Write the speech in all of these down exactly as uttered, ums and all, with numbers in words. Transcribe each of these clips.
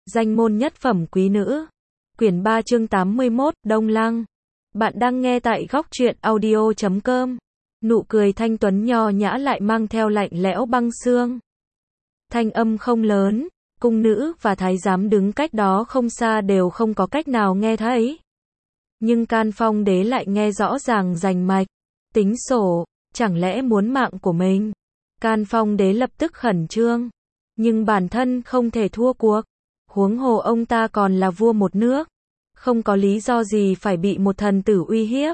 Danh môn nhất phẩm quý nữ. Quyển ba chương tám mươi mốt, Đông Lăng. Bạn đang nghe tại góc truyện audio chấm com. Nụ cười thanh tuấn nho nhã lại mang theo lạnh lẽo băng xương. Thanh âm không lớn, cung nữ và thái giám đứng cách đó không xa đều không có cách nào nghe thấy. Nhưng Can Phong Đế lại nghe rõ ràng rành mạch. Tính sổ, chẳng lẽ muốn mạng của mình? Can Phong Đế lập tức khẩn trương. Nhưng bản thân không thể thua cuộc. Huống hồ ông ta còn là vua một nước. Không có lý do gì phải bị một thần tử uy hiếp.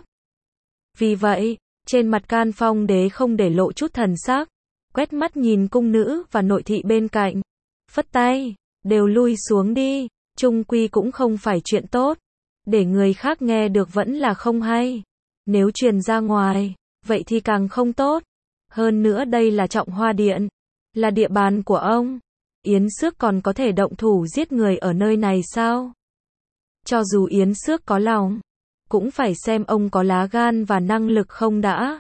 Vì vậy, trên mặt Can Phong Đế không để lộ chút thần sắc. Quét mắt nhìn cung nữ và nội thị bên cạnh. Phất tay, đều lui xuống đi. Chung quy cũng không phải chuyện tốt. Để người khác nghe được vẫn là không hay. Nếu truyền ra ngoài, vậy thì càng không tốt. Hơn nữa đây là Trọng Hoa Điện. Là địa bàn của ông. Yến Xước còn có thể động thủ giết người ở nơi này sao? Cho dù Yến Xước có lòng, cũng phải xem ông có lá gan và năng lực không đã.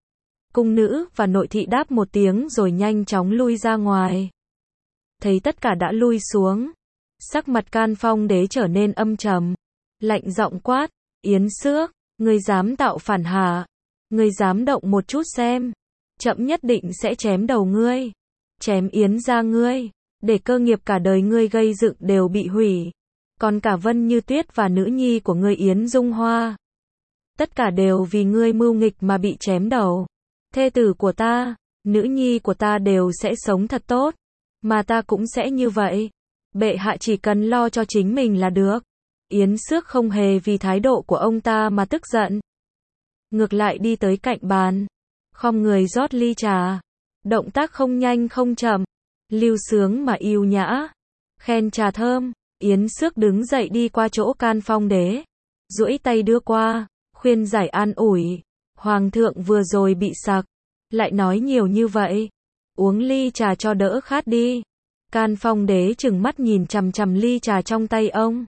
Cung nữ và nội thị đáp một tiếng rồi nhanh chóng lui ra ngoài. Thấy tất cả đã lui xuống, sắc mặt Can Phong Đế trở nên âm trầm, lạnh giọng quát, Yến Xước, ngươi dám tạo phản hả? Ngươi dám động một chút xem, trẫm nhất định sẽ chém đầu ngươi, chém Yến gia ngươi, để cơ nghiệp cả đời ngươi gây dựng đều bị hủy. Còn cả Vân Như Tuyết và nữ nhi của ngươi Yến Dung Hoa, tất cả đều vì ngươi mưu nghịch mà bị chém đầu. Thê tử của ta, nữ nhi của ta đều sẽ sống thật tốt, mà ta cũng sẽ như vậy. Bệ hạ chỉ cần lo cho chính mình là được. Yến Xước không hề vì thái độ của ông ta mà tức giận. Ngược lại đi tới cạnh bàn, khom người rót ly trà. Động tác không nhanh không chậm, lưu sướng mà yêu nhã. Khen trà thơm, Yến Xước đứng dậy đi qua chỗ Can Phong Đế, duỗi tay đưa qua, khuyên giải an ủi. Hoàng thượng vừa rồi bị sặc, lại nói nhiều như vậy. Uống ly trà cho đỡ khát đi. Can Phong Đế trừng mắt nhìn chằm chằm ly trà trong tay ông.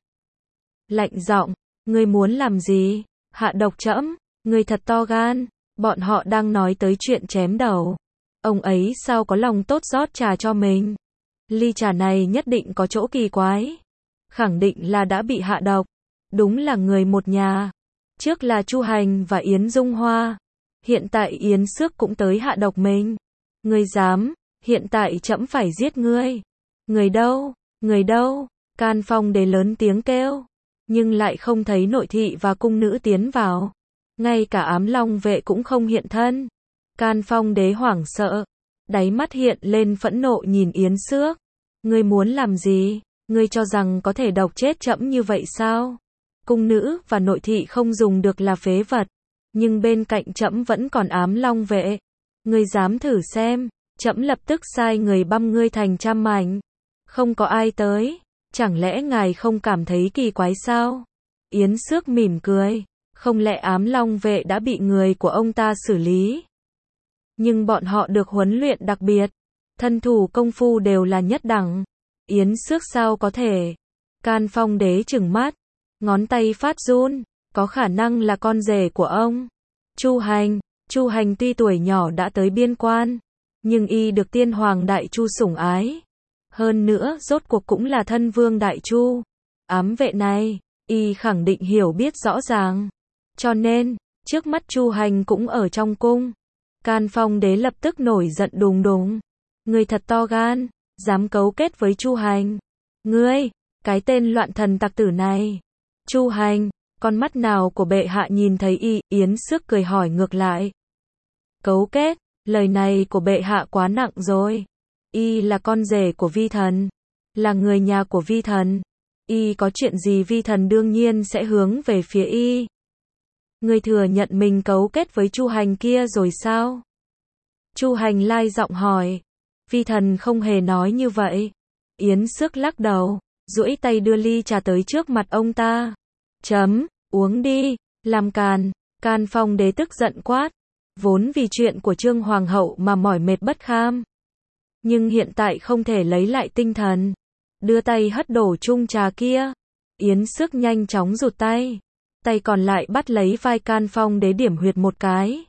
Lạnh giọng, ngươi muốn làm gì? Hạ độc trẫm, ngươi thật to gan. Bọn họ đang nói tới chuyện chém đầu. Ông ấy sao có lòng tốt rót trà cho mình? Ly trà này nhất định có chỗ kỳ quái. Khẳng định là đã bị hạ độc. Đúng là người một nhà. Trước là Chu Hành và Yến Dung Hoa. Hiện tại Yến Xước cũng tới hạ độc mình. Ngươi dám, hiện tại trẫm phải giết ngươi. Người đâu? Người đâu? Can Phong Đế lớn tiếng kêu. Nhưng lại không thấy nội thị và cung nữ tiến vào. Ngay cả ám long vệ cũng không hiện thân. Can Phong Đế hoảng sợ. Đáy mắt hiện lên phẫn nộ nhìn Yến Xước. Ngươi muốn làm gì? Ngươi cho rằng có thể độc chết trẫm như vậy sao? Cung nữ và nội thị không dùng được là phế vật. Nhưng bên cạnh trẫm vẫn còn ám long vệ. Ngươi dám thử xem, trẫm lập tức sai người băm ngươi thành trăm mảnh. Không có ai tới. Chẳng lẽ ngài không cảm thấy kỳ quái sao? Yến Xước mỉm cười. Không lẽ ám long vệ đã bị người của ông ta xử lý? Nhưng bọn họ được huấn luyện đặc biệt. Thân thủ công phu đều là nhất đẳng. Yến Xước sao có thể? Can Phong Đế trừng mắt. Ngón tay phát run. Có khả năng là con rể của ông. Chu Hành. Chu Hành tuy tuổi nhỏ đã tới biên quan. Nhưng y được tiên hoàng Đại Chu sủng ái. Hơn nữa rốt cuộc cũng là thân vương Đại Chu. Ám vệ này, y khẳng định hiểu biết rõ ràng. Cho nên, trước mắt Chu Hành cũng ở trong cung. Can Phong Đế lập tức nổi giận đùng đùng. Ngươi thật to gan, dám cấu kết với Chu Hành. Ngươi, cái tên loạn thần tặc tử này. Chu Hành, con mắt nào của bệ hạ nhìn thấy y? Yến Xước cười hỏi ngược lại. Cấu kết, lời này của bệ hạ quá nặng rồi. Y là con rể của vi thần, là người nhà của vi thần. Y có chuyện gì vi thần đương nhiên sẽ hướng về phía y. Ngươi thừa nhận mình cấu kết với Chu Hành kia rồi sao? Chu Hành lai giọng hỏi. Vi thần không hề nói như vậy. Yến Xước lắc đầu, duỗi tay đưa ly trà tới trước mặt ông ta. Chấm, uống đi, làm càn. Can Phong Đế tức giận quát. Vốn vì chuyện của Trương Hoàng hậu mà mỏi mệt bất kham. Nhưng hiện tại không thể lấy lại tinh thần. Đưa tay hất đổ chung trà kia. Yến Xước nhanh chóng rụt tay. Tay còn lại bắt lấy vai Can Phong Đế điểm huyệt một cái.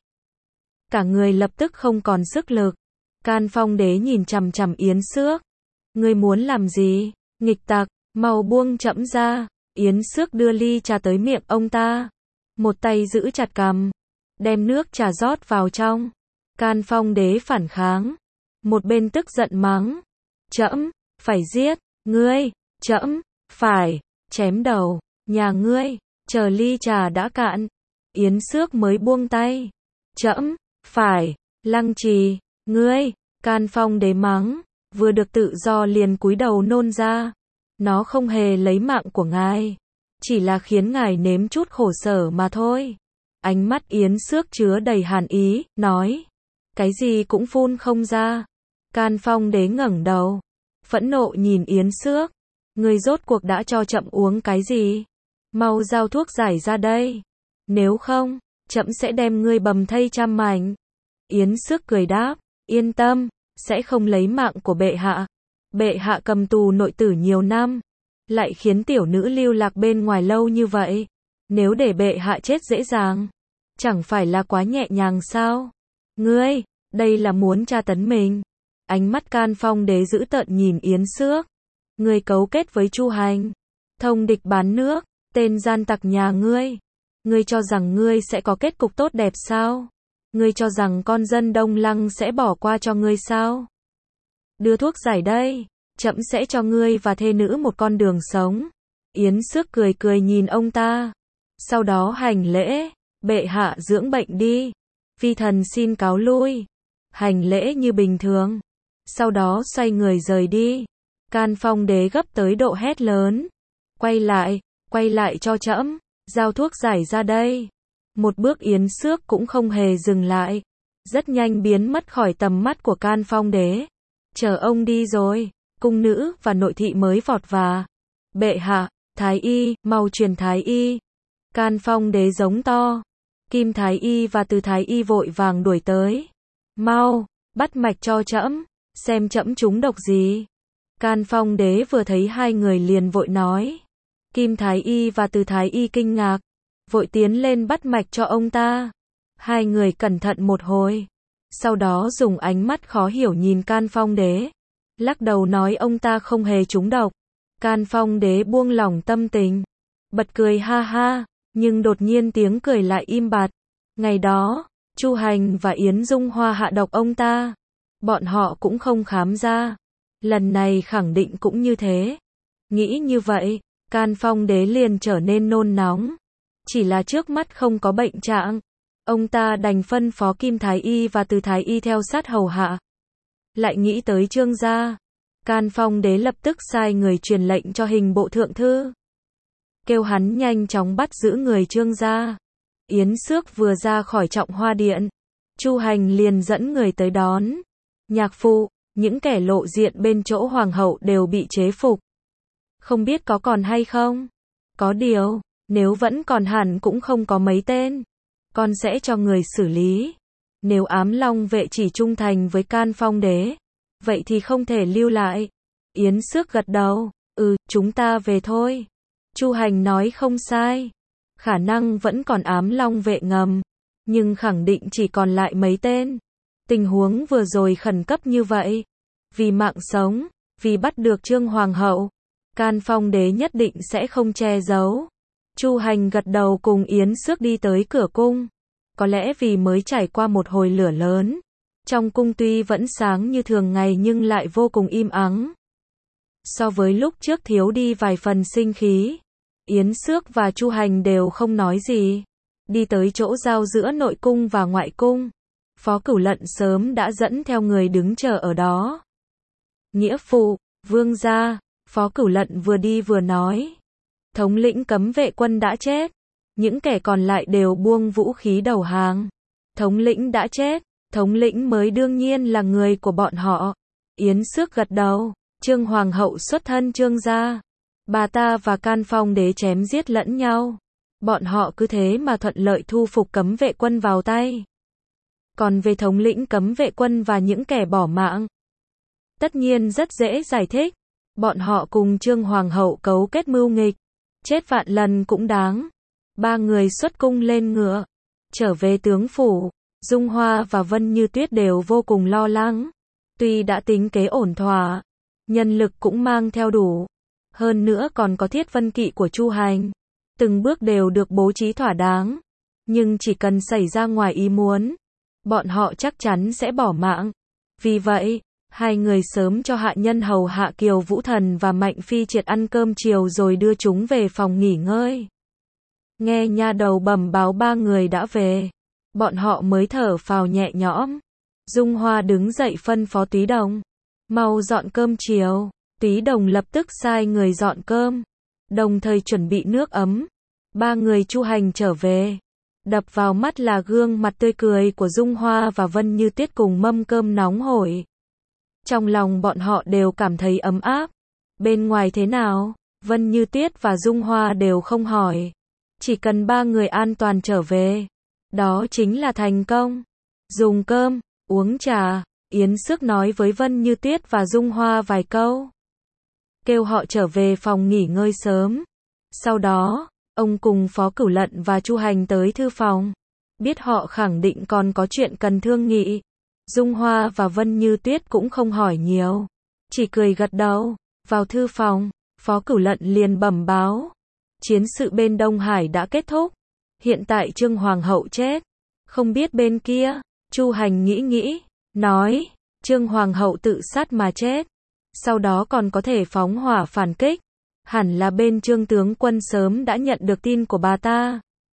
Cả người lập tức không còn sức lực. Can Phong Đế nhìn chằm chằm Yến Xước. Ngươi muốn làm gì? Nghịch tặc, Mau buông trẫm ra. Yến Xước đưa ly trà tới miệng ông ta. Một tay giữ chặt cằm. Đem nước trà rót vào trong. Can Phong Đế phản kháng. Một bên tức giận mắng. Trẫm, phải giết, ngươi, trẫm, phải, chém đầu, nhà ngươi, chờ ly trà đã cạn. Yến Xước mới buông tay. Trẫm, phải, Lăng Trì, ngươi, Can Phong Đế mắng. Vừa được tự do liền cúi đầu nôn ra. Nó không hề lấy mạng của ngài. Chỉ là khiến ngài nếm chút khổ sở mà thôi. Ánh mắt Yến Xước chứa đầy hàn ý, nói. Cái gì cũng phun không ra. Can Phong Đế ngẩng đầu. Phẫn nộ nhìn Yến Xước. Ngươi rốt cuộc đã cho trẫm uống cái gì? Mau giao thuốc giải ra đây. Nếu không, trẫm sẽ đem ngươi bầm thây trăm mảnh. Yến Xước cười đáp. Yên tâm, sẽ không lấy mạng của bệ hạ. Bệ hạ cầm tù nội tử nhiều năm. Lại khiến tiểu nữ lưu lạc bên ngoài lâu như vậy. Nếu để bệ hạ chết dễ dàng, chẳng phải là quá nhẹ nhàng sao? Ngươi, đây là muốn tra tấn mình. Ánh mắt Can Phong Đế dữ tợn nhìn Yến Xước. Ngươi cấu kết với Chu Hành. Thông địch bán nước, tên gian tặc nhà ngươi. Ngươi cho rằng ngươi sẽ có kết cục tốt đẹp sao? Ngươi cho rằng con dân Đông Lăng sẽ bỏ qua cho ngươi sao? Đưa thuốc giải đây, trẫm sẽ cho ngươi và thê nữ một con đường sống. Yến Xước cười cười nhìn ông ta. Sau đó hành lễ. Bệ hạ dưỡng bệnh đi. Phi thần xin cáo lui. Hành lễ như bình thường. Sau đó xoay người rời đi. Can Phong Đế gấp tới độ hét lớn. Quay lại, quay lại cho trẫm. Giao thuốc giải ra đây. Một bước Yến Xước cũng không hề dừng lại. Rất nhanh biến mất khỏi tầm mắt của Can Phong Đế. Chờ ông đi rồi, cung nữ và nội thị mới vọt vào. Bệ hạ, Thái Y, mau truyền Thái Y. Can Phong Đế giống to. Kim Thái Y và Từ Thái Y vội vàng đuổi tới. Mau, bắt mạch cho trẫm, xem trẫm trúng độc gì. Can Phong Đế vừa thấy hai người liền vội nói. Kim Thái Y và Từ Thái Y kinh ngạc, vội tiến lên bắt mạch cho ông ta. Hai người cẩn thận một hồi, sau đó dùng ánh mắt khó hiểu nhìn Can Phong Đế, lắc đầu nói ông ta không hề trúng độc. Can Phong Đế buông lỏng tâm tình, bật cười ha ha, nhưng đột nhiên tiếng cười lại im bặt. Ngày đó, Chu Hành và Yến Dung Hoa hạ độc ông ta, bọn họ cũng không khám ra. Lần này khẳng định cũng như thế. Nghĩ như vậy, Can Phong Đế liền trở nên nôn nóng. Chỉ là trước mắt không có bệnh trạng, ông ta đành phân phó Kim Thái Y và Từ Thái Y theo sát hầu hạ. Lại nghĩ tới Trương gia, Can Phong Đế lập tức sai người truyền lệnh cho Hình bộ thượng thư, kêu hắn nhanh chóng bắt giữ người Trương gia. Yến Xước vừa ra khỏi Trọng Hoa Điện, Chu Hành liền dẫn người tới đón. Nhạc phụ, những kẻ lộ diện bên chỗ hoàng hậu đều bị chế phục. Không biết có còn hay không? Có điều, nếu vẫn còn hẳn cũng không có mấy tên. Con sẽ cho người xử lý. Nếu Ám Long vệ chỉ trung thành với Can Phong Đế, vậy thì không thể lưu lại. Yến Xước gật đầu. Ừ, chúng ta về thôi. Chu Hành nói không sai. Khả năng vẫn còn Ám Long vệ ngầm, nhưng khẳng định chỉ còn lại mấy tên. Tình huống vừa rồi khẩn cấp như vậy. Vì mạng sống, vì bắt được Trương Hoàng hậu, Can Phong Đế nhất định sẽ không che giấu. Chu Hành gật đầu cùng Yến Xước đi tới cửa cung. Có lẽ vì mới trải qua một hồi lửa lớn, trong cung tuy vẫn sáng như thường ngày nhưng lại vô cùng im ắng. So với lúc trước thiếu đi vài phần sinh khí. Yến Xước và Chu Hành đều không nói gì. Đi tới chỗ giao giữa nội cung và ngoại cung. Phó Cửu Lận sớm đã dẫn theo người đứng chờ ở đó. Nghĩa phụ, vương gia, Phó Cửu Lận vừa đi vừa nói. Thống lĩnh cấm vệ quân đã chết. Những kẻ còn lại đều buông vũ khí đầu hàng. Thống lĩnh đã chết, thống lĩnh mới đương nhiên là người của bọn họ. Yến Xước gật đầu. Trương Hoàng hậu xuất thân Trương gia. Bà ta và Can Phong Đế chém giết lẫn nhau. Bọn họ cứ thế mà thuận lợi thu phục cấm vệ quân vào tay. Còn về thống lĩnh cấm vệ quân và những kẻ bỏ mạng, tất nhiên rất dễ giải thích. Bọn họ cùng Trương Hoàng hậu cấu kết mưu nghịch. Chết vạn lần cũng đáng. Ba người xuất cung lên ngựa, trở về tướng phủ. Dung Hoa và Vân Như Tuyết đều vô cùng lo lắng. Tuy đã tính kế ổn thỏa, nhân lực cũng mang theo đủ, hơn nữa còn có thiết vân kỵ của Chu Hành. Từng bước đều được bố trí thỏa đáng, nhưng chỉ cần xảy ra ngoài ý muốn, bọn họ chắc chắn sẽ bỏ mạng. Vì vậy, hai người sớm cho hạ nhân hầu hạ Kiều Vũ Thần và Mạnh Phi Triệt ăn cơm chiều rồi đưa chúng về phòng nghỉ ngơi. Nghe nha đầu bẩm báo ba người đã về, bọn họ mới thở phào nhẹ nhõm. Dung Hoa đứng dậy phân phó Túy Đồng, mau dọn cơm chiều. Túy Đồng lập tức sai người dọn cơm, đồng thời chuẩn bị nước ấm. Ba người Chu Hành trở về, đập vào mắt là gương mặt tươi cười của Dung Hoa và Vân Như Tuyết cùng mâm cơm nóng hổi. Trong lòng bọn họ đều cảm thấy ấm áp. Bên ngoài thế nào, Vân Như Tuyết và Dung Hoa đều không hỏi. Chỉ cần ba người an toàn trở về, đó chính là thành công. Dùng cơm, uống trà, Yến Sức nói với Vân Như Tuyết và Dung Hoa vài câu, kêu họ trở về phòng nghỉ ngơi sớm. Sau đó, ông cùng Phó Cửu Lận và Chu Hành tới thư phòng. Biết họ khẳng định còn có chuyện cần thương nghị, Dung Hoa và Vân Như Tuyết cũng không hỏi nhiều, chỉ cười gật đầu. Vào thư phòng, Phó Cửu Lận liền bẩm báo, chiến sự bên Đông Hải đã kết thúc, hiện tại Trương Hoàng hậu chết, không biết bên kia. Chu Hành nghĩ nghĩ, nói, Trương Hoàng hậu tự sát mà chết, sau đó còn có thể phóng hỏa phản kích, hẳn là bên Trương tướng quân sớm đã nhận được tin của bà ta,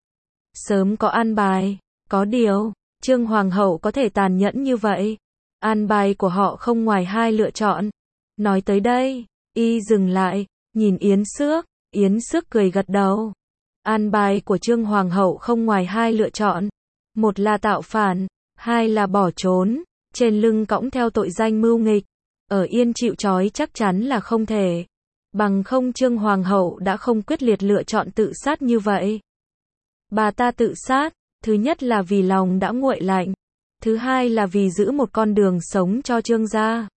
sớm có an bài. Có điều, Trương Hoàng hậu có thể tàn nhẫn như vậy, an bài của họ không ngoài hai lựa chọn. Nói tới đây, y dừng lại, nhìn Yến Xước. Yến Xước cười gật đầu. An bài của Trương Hoàng hậu không ngoài hai lựa chọn, một là tạo phản, hai là bỏ trốn, trên lưng cõng theo tội danh mưu nghịch. Ở yên chịu trói chắc chắn là không thể, bằng không Trương Hoàng hậu đã không quyết liệt lựa chọn tự sát như vậy. Bà ta tự sát, thứ nhất là vì lòng đã nguội lạnh, thứ hai là vì giữ một con đường sống cho Trương gia.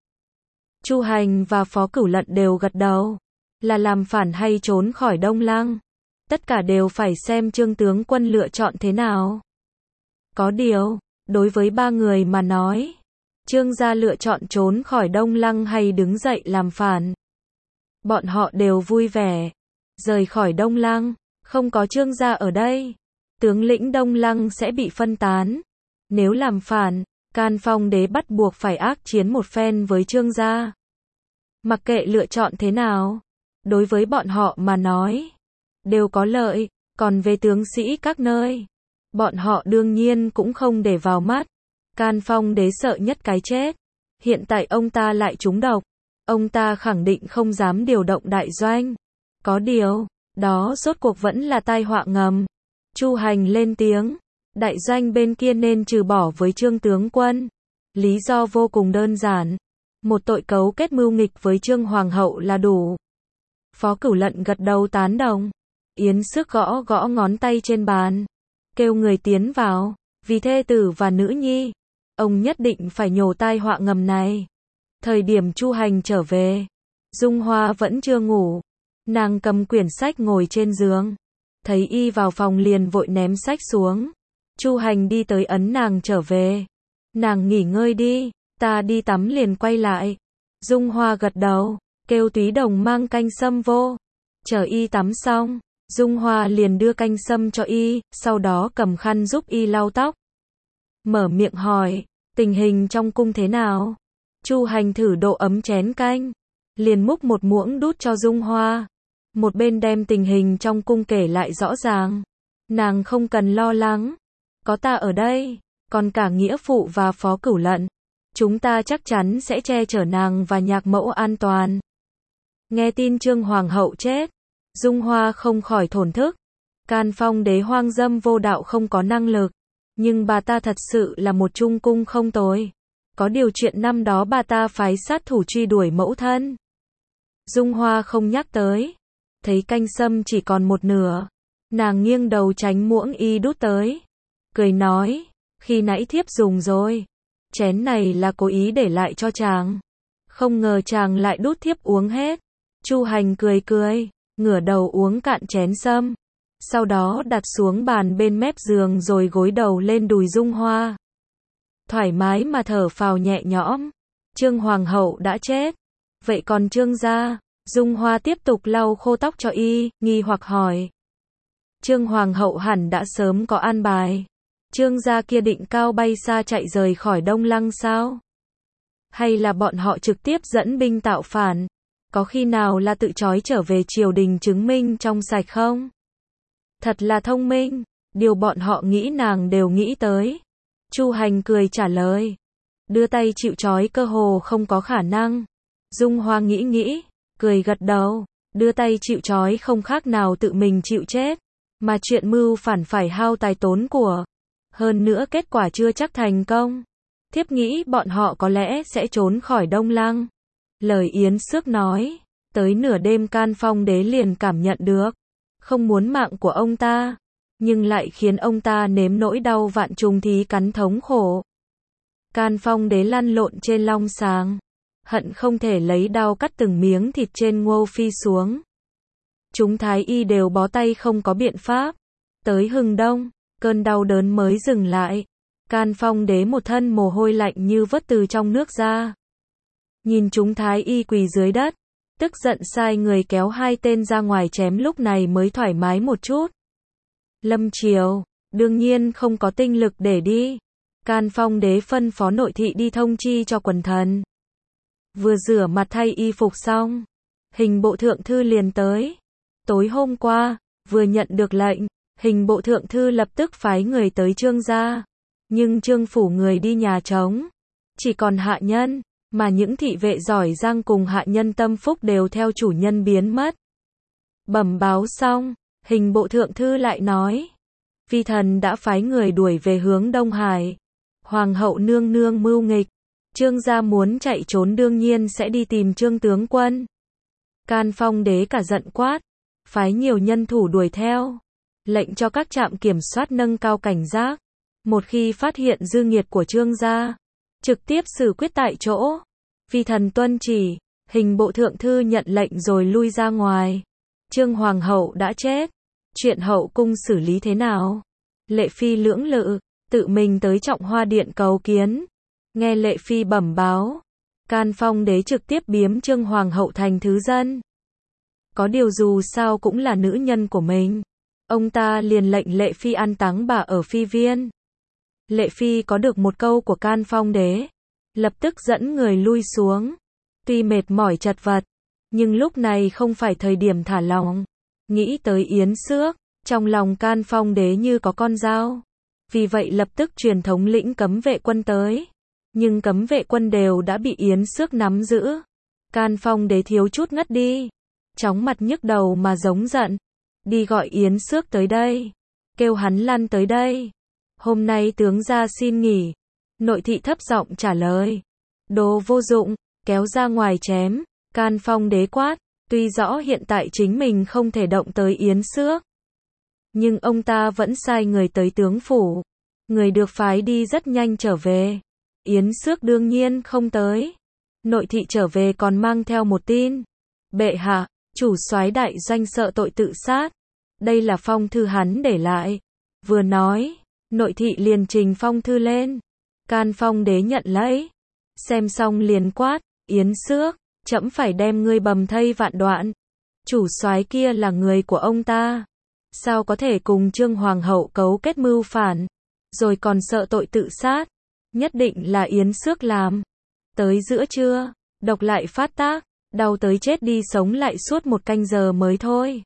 Chu Hành và Phó Cửu Lận đều gật đầu, là làm phản hay trốn khỏi Đông Lăng, tất cả đều phải xem Trương tướng quân lựa chọn thế nào. Có điều, đối với ba người mà nói, Trương gia lựa chọn trốn khỏi Đông Lăng hay đứng dậy làm phản, bọn họ đều vui vẻ. Rời khỏi Đông Lăng, không có Trương gia ở đây, tướng lĩnh Đông Lăng sẽ bị phân tán. Nếu làm phản, Can Phong đế bắt buộc phải ác chiến một phen với Trương gia. Mặc kệ lựa chọn thế nào, đối với bọn họ mà nói, đều có lợi. Còn về tướng sĩ các nơi, bọn họ đương nhiên cũng không để vào mắt. Can Phong đế sợ nhất cái chết, hiện tại ông ta lại trúng độc, ông ta khẳng định không dám điều động đại doanh. Có điều, đó rốt cuộc vẫn là tai họa ngầm. Chu Hành lên tiếng, đại doanh bên kia nên trừ bỏ với Trương tướng quân. Lý do vô cùng đơn giản, một tội cấu kết mưu nghịch với Trương Hoàng hậu là đủ. Phó Cửu Lận gật đầu tán đồng. Yến Sức gõ gõ ngón tay trên bàn, kêu người tiến vào, vì thê tử và nữ nhi, ông nhất định phải nhổ tai họa ngầm này. Thời điểm Chu Hành trở về, Dung Hoa vẫn chưa ngủ, nàng cầm quyển sách ngồi trên giường, thấy y vào phòng liền vội ném sách xuống. Chu Hành đi tới ấn nàng trở về, nàng nghỉ ngơi đi, ta đi tắm liền quay lại. Dung Hoa gật đầu, kêu Túy Đồng mang canh sâm vô, chờ y tắm xong, Dung Hoa liền đưa canh sâm cho y, sau đó cầm khăn giúp y lau tóc. Mở miệng hỏi, tình hình trong cung thế nào? Chu Hành thử độ ấm chén canh, liền múc một muỗng đút cho Dung Hoa, một bên đem tình hình trong cung kể lại rõ ràng. Nàng không cần lo lắng, có ta ở đây, còn cả nghĩa phụ và Phó Cửu Lận, chúng ta chắc chắn sẽ che chở nàng và nhạc mẫu an toàn. Nghe tin Trương Hoàng hậu chết, Dung Hoa không khỏi thổn thức. Can Phong đế hoang dâm vô đạo không có năng lực, nhưng bà ta thật sự là một trung cung không tồi. Có điều chuyện năm đó bà ta phái sát thủ truy đuổi mẫu thân, Dung Hoa không nhắc tới. Thấy canh sâm chỉ còn một nửa, nàng nghiêng đầu tránh muỗng y đút tới, cười nói, khi nãy thiếp dùng rồi, chén này là cố ý để lại cho chàng, không ngờ chàng lại đút thiếp uống hết. Chu Hành cười cười, ngửa đầu uống cạn chén sâm, sau đó đặt xuống bàn bên mép giường rồi gối đầu lên đùi Dung Hoa. Thoải mái mà thở phào nhẹ nhõm. Trương Hoàng hậu đã chết, vậy còn Trương gia? Dung Hoa tiếp tục lau khô tóc cho y, nghi hoặc hỏi. Trương Hoàng hậu hẳn đã sớm có an bài. Trương gia kia định cao bay xa chạy rời khỏi Đông Lăng sao? Hay là bọn họ trực tiếp dẫn binh tạo phản? Có khi nào là tự trói trở về triều đình chứng minh trong sạch không? Thật là thông minh, điều bọn họ nghĩ nàng đều nghĩ tới. Chu Hành cười trả lời. Đưa tay chịu trói cơ hồ không có khả năng. Dung Hoa nghĩ nghĩ, cười gật đầu. Đưa tay chịu trói không khác nào tự mình chịu chết. Mà chuyện mưu phản phải hao tài tốn của. Hơn nữa kết quả chưa chắc thành công. Thiếp nghĩ bọn họ có lẽ sẽ trốn khỏi Đông Lăng. Lời Yến Xước nói. Tới nửa đêm Can Phong Đế liền cảm nhận được. Không muốn mạng của ông ta. Nhưng lại khiến ông ta nếm nỗi đau vạn trùng thí cắn thống khổ. Can Phong Đế lăn lộn trên long sàng. Hận không thể lấy đao cắt từng miếng thịt trên Ngô Phi xuống. Chúng thái y đều bó tay không có biện pháp. Tới hừng đông, cơn đau đớn mới dừng lại. Can Phong Đế một thân mồ hôi lạnh như vớt từ trong nước ra. Nhìn chúng thái y quỳ dưới đất, tức giận sai người kéo hai tên ra ngoài chém, lúc này mới thoải mái một chút. Lâm triều, đương nhiên không có tinh lực để đi. Can Phong Đế phân phó nội thị đi thông chi cho quần thần. Vừa rửa mặt thay y phục xong, Hình bộ thượng thư liền tới. Tối hôm qua, vừa nhận được lệnh, Hình bộ thượng thư lập tức phái người tới Trương gia. Nhưng Trương phủ người đi nhà trống, chỉ còn hạ nhân, mà những thị vệ giỏi giang cùng hạ nhân tâm phúc đều theo chủ nhân biến mất. Bẩm báo xong, Hình bộ thượng thư lại nói, phi thần đã phái người đuổi về hướng Đông Hải. Hoàng hậu nương nương mưu nghịch, Trương gia muốn chạy trốn đương nhiên sẽ đi tìm Trương tướng quân. Can Phong Đế cả giận quát, phái nhiều nhân thủ đuổi theo, lệnh cho các trạm kiểm soát nâng cao cảnh giác. Một khi phát hiện dư nghiệt của Trương gia, trực tiếp xử quyết tại chỗ. Phi thần tuân chỉ. Hình bộ thượng thư nhận lệnh rồi lui ra ngoài. Trương hoàng hậu đã chết, chuyện hậu cung xử lý thế nào? Lệ phi lưỡng lự, tự mình tới Trọng Hoa điện cầu kiến. Nghe Lệ phi bẩm báo, Can Phong Đế trực tiếp biếm Trương hoàng hậu thành thứ dân. Có điều dù sao cũng là nữ nhân của mình, ông ta liền lệnh Lệ phi an táng bà ở phi viên. Lệ phi có được một câu của Can Phong Đế, lập tức dẫn người lui xuống. Tuy mệt mỏi chật vật, nhưng lúc này không phải thời điểm thả lỏng. Nghĩ tới Yến Xước, trong lòng Can Phong Đế như có con dao. Vì vậy lập tức truyền thống lĩnh cấm vệ quân tới. Nhưng cấm vệ quân đều đã bị Yến Xước nắm giữ. Can Phong Đế thiếu chút ngất đi, chóng mặt nhức đầu mà giống giận. Đi gọi Yến Xước tới đây, kêu hắn lăn tới đây. Hôm nay tướng gia xin nghỉ. Nội thị thấp giọng trả lời. Đồ vô dụng, kéo ra ngoài chém. Can Phong Đế quát, tuy rõ hiện tại chính mình không thể động tới Yến Xước, nhưng ông ta vẫn sai người tới tướng phủ. Người được phái đi rất nhanh trở về. Yến Xước đương nhiên không tới. Nội thị trở về còn mang theo một tin. Bệ hạ, chủ soái đại doanh sợ tội tự sát. Đây là phong thư hắn để lại. Vừa nói, nội thị liền trình phong thư lên. Can Phong Đế nhận lấy, xem xong liền quát, Yến Xước, trẫm phải đem ngươi bầm thây vạn đoạn. Chủ soái kia là người của ông ta, sao có thể cùng Trương hoàng hậu cấu kết mưu phản, rồi còn sợ tội tự sát? Nhất định là Yến Xước làm. Tới giữa trưa, độc lại phát tác, đau tới chết đi sống lại suốt một canh giờ mới thôi.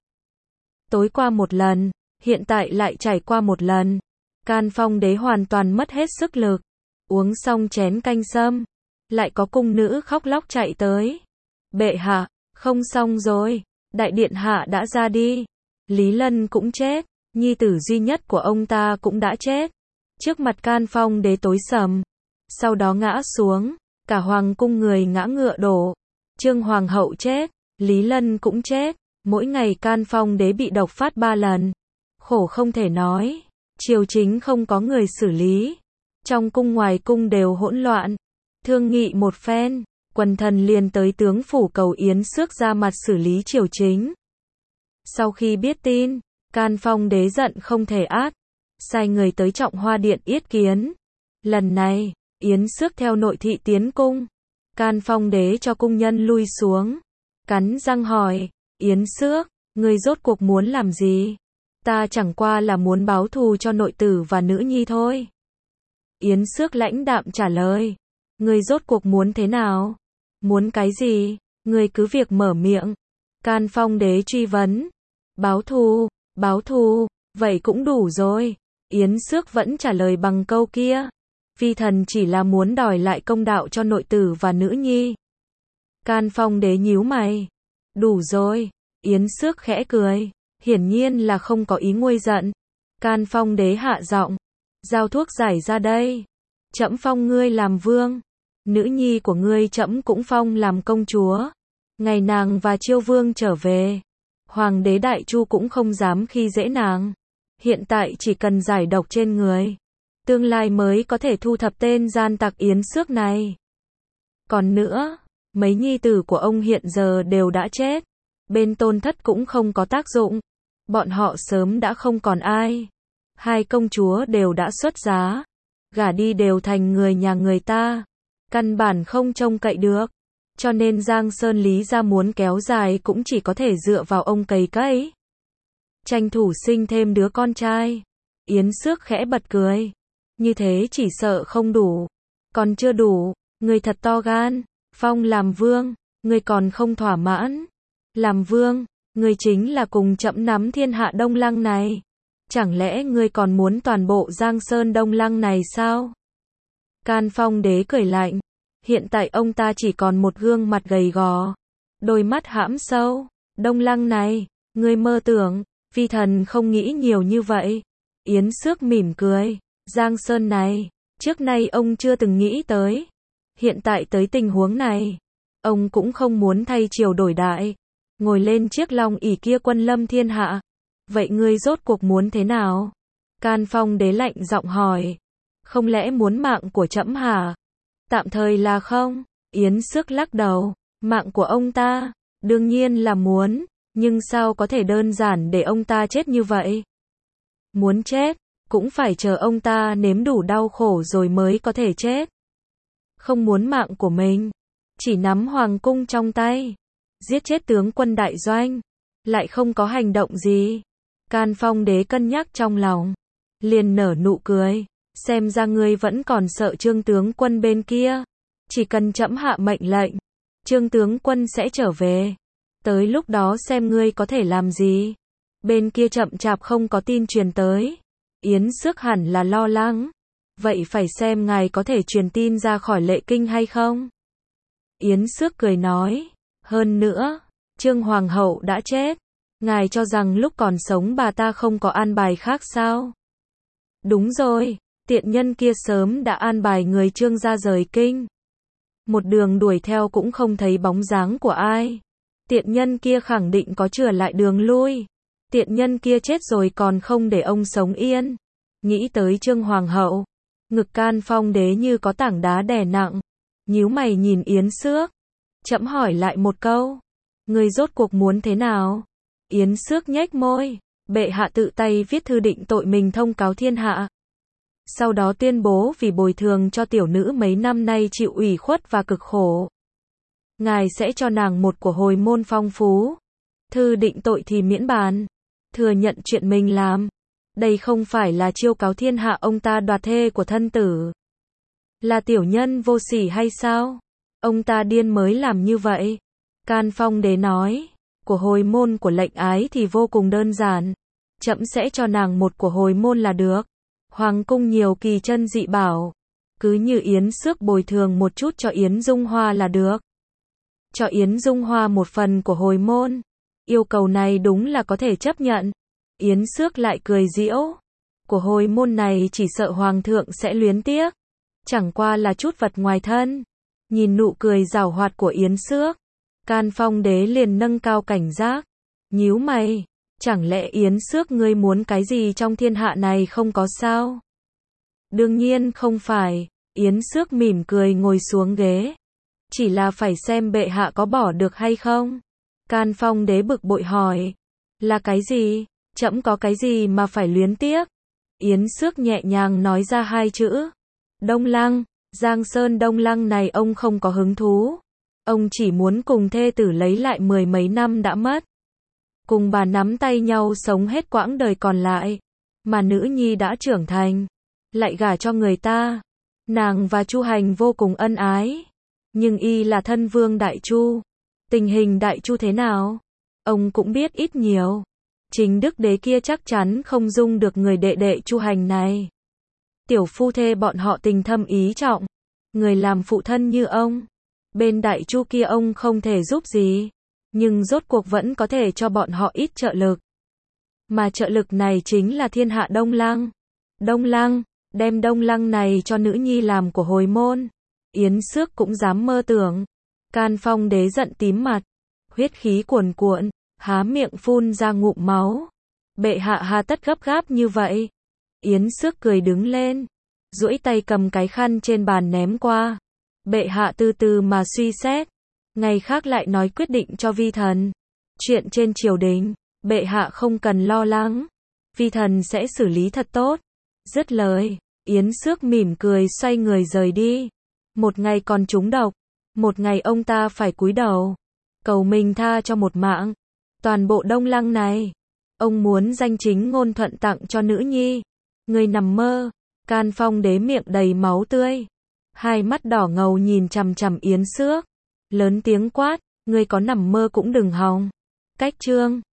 Tối qua một lần, hiện tại lại trải qua một lần. Can Phong Đế hoàn toàn mất hết sức lực. Uống xong chén canh sâm, lại có cung nữ khóc lóc chạy tới. Bệ hạ, không xong rồi, đại điện hạ đã ra đi. Lý Lân cũng chết, nhi tử duy nhất của ông ta cũng đã chết. Trước mặt Can Phong Đế tối sầm, sau đó ngã xuống, cả hoàng cung người ngã ngựa đổ. Trương hoàng hậu chết, Lý Lân cũng chết, mỗi ngày Can Phong Đế bị độc phát ba lần. Khổ không thể nói, triều chính không có người xử lý. Trong cung ngoài cung đều hỗn loạn. Thương nghị một phen, quần thần liền tới tướng phủ cầu Yến Xước ra mặt xử lý triều chính. Sau khi biết tin, Can Phong Đế giận không thể át, sai người tới Trọng Hoa điện yết kiến. Lần này, Yến Xước theo nội thị tiến cung. Can Phong Đế cho cung nhân lui xuống. cắn răng hỏi, Yến Xước, ngươi rốt cuộc muốn làm gì? Ta chẳng qua là muốn báo thù cho nội tử và nữ nhi thôi. Yến Xước lãnh đạm trả lời, ngươi rốt cuộc muốn thế nào? Muốn cái gì? Ngươi cứ việc mở miệng. Can Phong Đế truy vấn, báo thù, báo thù, vậy cũng đủ rồi. Yến Xước vẫn trả lời bằng câu kia, phi thần chỉ là muốn đòi lại công đạo cho nội tử và nữ nhi. Can Phong Đế nhíu mày, đủ rồi. Yến Xước khẽ cười, hiển nhiên là không có ý nguôi giận. Can Phong Đế hạ giọng, giao thuốc giải ra đây. Trẫm phong ngươi làm vương, nữ nhi của ngươi trẫm cũng phong làm công chúa. Ngày nàng và Chiêu Vương trở về, Hoàng đế Đại Chu cũng không dám khi dễ nàng. Hiện tại chỉ cần giải độc trên người, tương lai mới có thể thu thập tên gian tặc Yến Xước này. Còn nữa, mấy nhi tử của ông hiện giờ đều đã chết, bên tôn thất cũng không có tác dụng, bọn họ sớm đã không còn ai. Hai công chúa đều đã xuất giá, gả đi đều thành người nhà người ta, căn bản không trông cậy được. Cho nên Giang Sơn Lý gia muốn kéo dài cũng chỉ có thể dựa vào ông cày cấy, tranh thủ sinh thêm đứa con trai. Yến Xước khẽ bật cười, như thế chỉ sợ không đủ. Còn chưa đủ, người thật to gan, phong làm vương, người còn không thỏa mãn. Làm vương, người chính là cùng trẫm nắm thiên hạ Đông Lăng này. Chẳng lẽ ngươi còn muốn toàn bộ Giang Sơn Đông Lăng này sao? Can Phong Đế cười lạnh, hiện tại ông ta chỉ còn một gương mặt gầy gò, đôi mắt hãm sâu. Đông Lăng này, ngươi mơ tưởng, phi thần không nghĩ nhiều như vậy. Yến Xước mỉm cười, Giang Sơn này, trước nay ông chưa từng nghĩ tới. Hiện tại tới tình huống này, ông cũng không muốn thay triều đổi đại, ngồi lên chiếc long ỷ kia quân lâm thiên hạ. Vậy ngươi rốt cuộc muốn thế nào? Can Phong Đế lạnh giọng hỏi, không lẽ muốn mạng của trẫm hả? Tạm thời là không. Yến Xước lắc đầu, mạng của ông ta, đương nhiên là muốn, nhưng sao có thể đơn giản để ông ta chết như vậy? Muốn chết, cũng phải chờ ông ta nếm đủ đau khổ rồi mới có thể chết. Không muốn mạng của mình, chỉ nắm hoàng cung trong tay, giết chết tướng quân đại doanh, lại không có hành động gì. Can Phong Đế cân nhắc trong lòng, liền nở nụ cười, xem ra ngươi vẫn còn sợ Trương tướng quân bên kia. Chỉ cần trẫm hạ mệnh lệnh, Trương tướng quân sẽ trở về. Tới lúc đó xem ngươi có thể làm gì. Bên kia chậm chạp không có tin truyền tới. Yến Xước hẳn là lo lắng. Vậy phải xem ngài có thể truyền tin ra khỏi Lệ Kinh hay không? Yến Xước cười nói, hơn nữa, Trương Hoàng hậu đã chết. Ngài cho rằng lúc còn sống bà ta không có an bài khác sao? Đúng rồi, tiện nhân kia sớm đã an bài người Trương gia rời kinh. Một đường đuổi theo cũng không thấy bóng dáng của ai. Tiện nhân kia khẳng định có trở lại đường lui. Tiện nhân kia chết rồi còn không để ông sống yên. Nghĩ tới Trương Hoàng hậu, ngực Can Phong Đế như có tảng đá đè nặng. Nhíu mày nhìn Yến Xước, trẫm hỏi lại một câu, ngươi rốt cuộc muốn thế nào? Yến Xước nhếch môi, bệ hạ tự tay viết thư định tội mình thông cáo thiên hạ. Sau đó tuyên bố vì bồi thường cho tiểu nữ mấy năm nay chịu ủy khuất và cực khổ, ngài sẽ cho nàng một của hồi môn phong phú. Thư định tội thì miễn bàn, thừa nhận chuyện mình làm. Đây không phải là chiêu cáo thiên hạ ông ta đoạt thê của thân tử. Là tiểu nhân vô sỉ hay sao? Ông ta điên mới làm như vậy. Can Phong Đế nói, của hồi môn của lệnh ái thì vô cùng đơn giản. Trẫm sẽ cho nàng một của hồi môn là được. Hoàng cung nhiều kỳ chân dị bảo. Cứ như Yến Xước bồi thường một chút cho Yến Dung Hoa là được. Cho Yến Dung Hoa một phần của hồi môn. Yêu cầu này đúng là có thể chấp nhận. Yến Xước lại cười giễu. Của hồi môn này chỉ sợ Hoàng thượng sẽ luyến tiếc. Chẳng qua là chút vật ngoài thân. Nhìn nụ cười giảo hoạt của Yến Xước, Can Phong Đế liền nâng cao cảnh giác. Nhíu mày, chẳng lẽ Yến Xước ngươi muốn cái gì trong thiên hạ này không có sao? Đương nhiên không phải. Yến Xước mỉm cười ngồi xuống ghế. Chỉ là phải xem bệ hạ có bỏ được hay không. Can Phong Đế bực bội hỏi, là cái gì? Trẫm có cái gì mà phải luyến tiếc? Yến Xước nhẹ nhàng nói ra hai chữ. Đông Lăng, Giang Sơn Đông Lăng này ông không có hứng thú. Ông chỉ muốn cùng thê tử lấy lại mười mấy năm đã mất. Cùng bà nắm tay nhau sống hết quãng đời còn lại. Mà nữ nhi đã trưởng thành, lại gả cho người ta. Nàng và Chu Hành vô cùng ân ái. Nhưng y là thân vương Đại Chu. Tình hình Đại Chu thế nào? Ông cũng biết ít nhiều. Chính đức đế kia chắc chắn không dung được người đệ đệ Chu Hành này. Tiểu phu thê bọn họ tình thâm ý trọng. Người làm phụ thân như ông. Bên Đại Chu kia ông không thể giúp gì. Nhưng rốt cuộc vẫn có thể cho bọn họ ít trợ lực. Mà trợ lực này chính là thiên hạ Đông Lăng. Đông Lăng, đem Đông Lăng này cho nữ nhi làm của hồi môn. Yến Xước cũng dám mơ tưởng. Can Phong đế giận tím mặt. Huyết khí cuồn cuộn, há miệng phun ra ngụm máu. Bệ hạ hà tất gấp gáp như vậy. Yến Xước cười đứng lên. Duỗi tay cầm cái khăn trên bàn ném qua. Bệ hạ từ từ mà suy xét. Ngày khác lại nói quyết định cho vi thần. Chuyện trên triều đình, bệ hạ không cần lo lắng. Vi thần sẽ xử lý thật tốt. Dứt lời, Yến Xước mỉm cười xoay người rời đi. Một ngày còn trúng độc. Một ngày ông ta phải cúi đầu. Cầu mình tha cho một mạng. Toàn bộ Đông Lăng này. Ông muốn danh chính ngôn thuận tặng cho nữ nhi. Người nằm mơ. Can Phong đế miệng đầy máu tươi. Hai mắt đỏ ngầu nhìn chằm chằm Yến Xước. Lớn tiếng quát. Ngươi có nằm mơ cũng đừng hòng. Cách chương.